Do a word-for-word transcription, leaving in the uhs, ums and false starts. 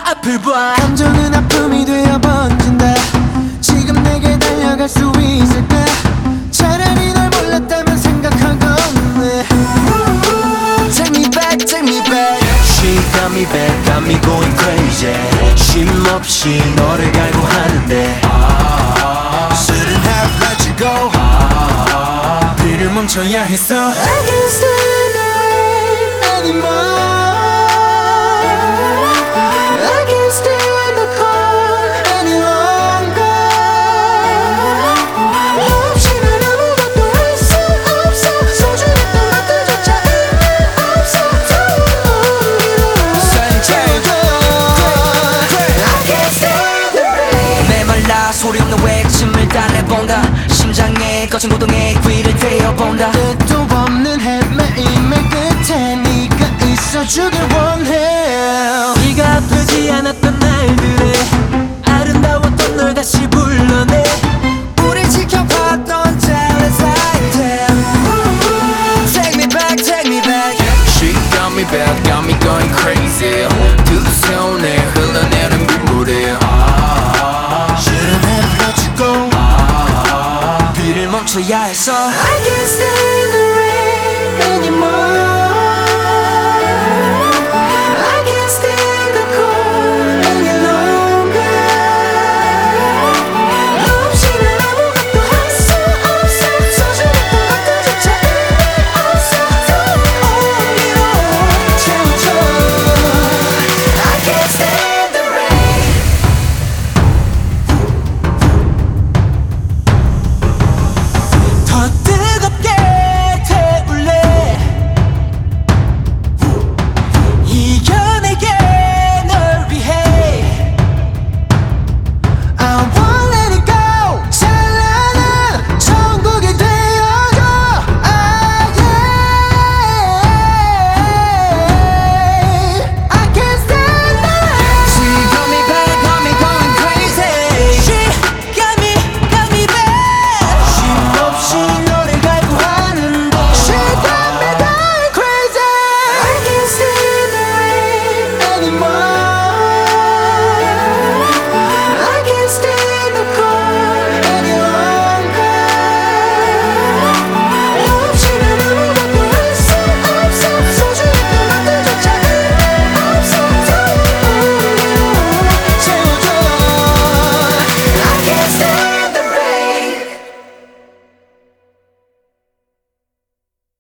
앞을 봐. 감정은 아픔이 되어 번진다. 지금 내게 달려갈 수 있을까? 차라리 널 몰랐다면 생각하겠네. Take me back, take me back. She got me back, got me going crazy. 쉼없이 너를 갈고 하는데 Shouldn't have let you go. 비를 멈춰야 했어. I can't stand the rain anymore. I can't stand the cold any longer. 너 없이는 아무것도 할 수 없어. 소중했던 것들조차 의미 없어. 산책도 I can't stand the rain. 메말라 소리 없는 외침을 달래본다. 심장에 거친 고통에 귀를 대어본다. 끝도 없는 헤매임의 끝에 네가 있어주길 원해. 네가 아프지 않았던 날들에 아름다웠던 널 다시 불러내. 우리 지켜봤던 jealous item. Take me back, take me back. She got me back, got me going crazy.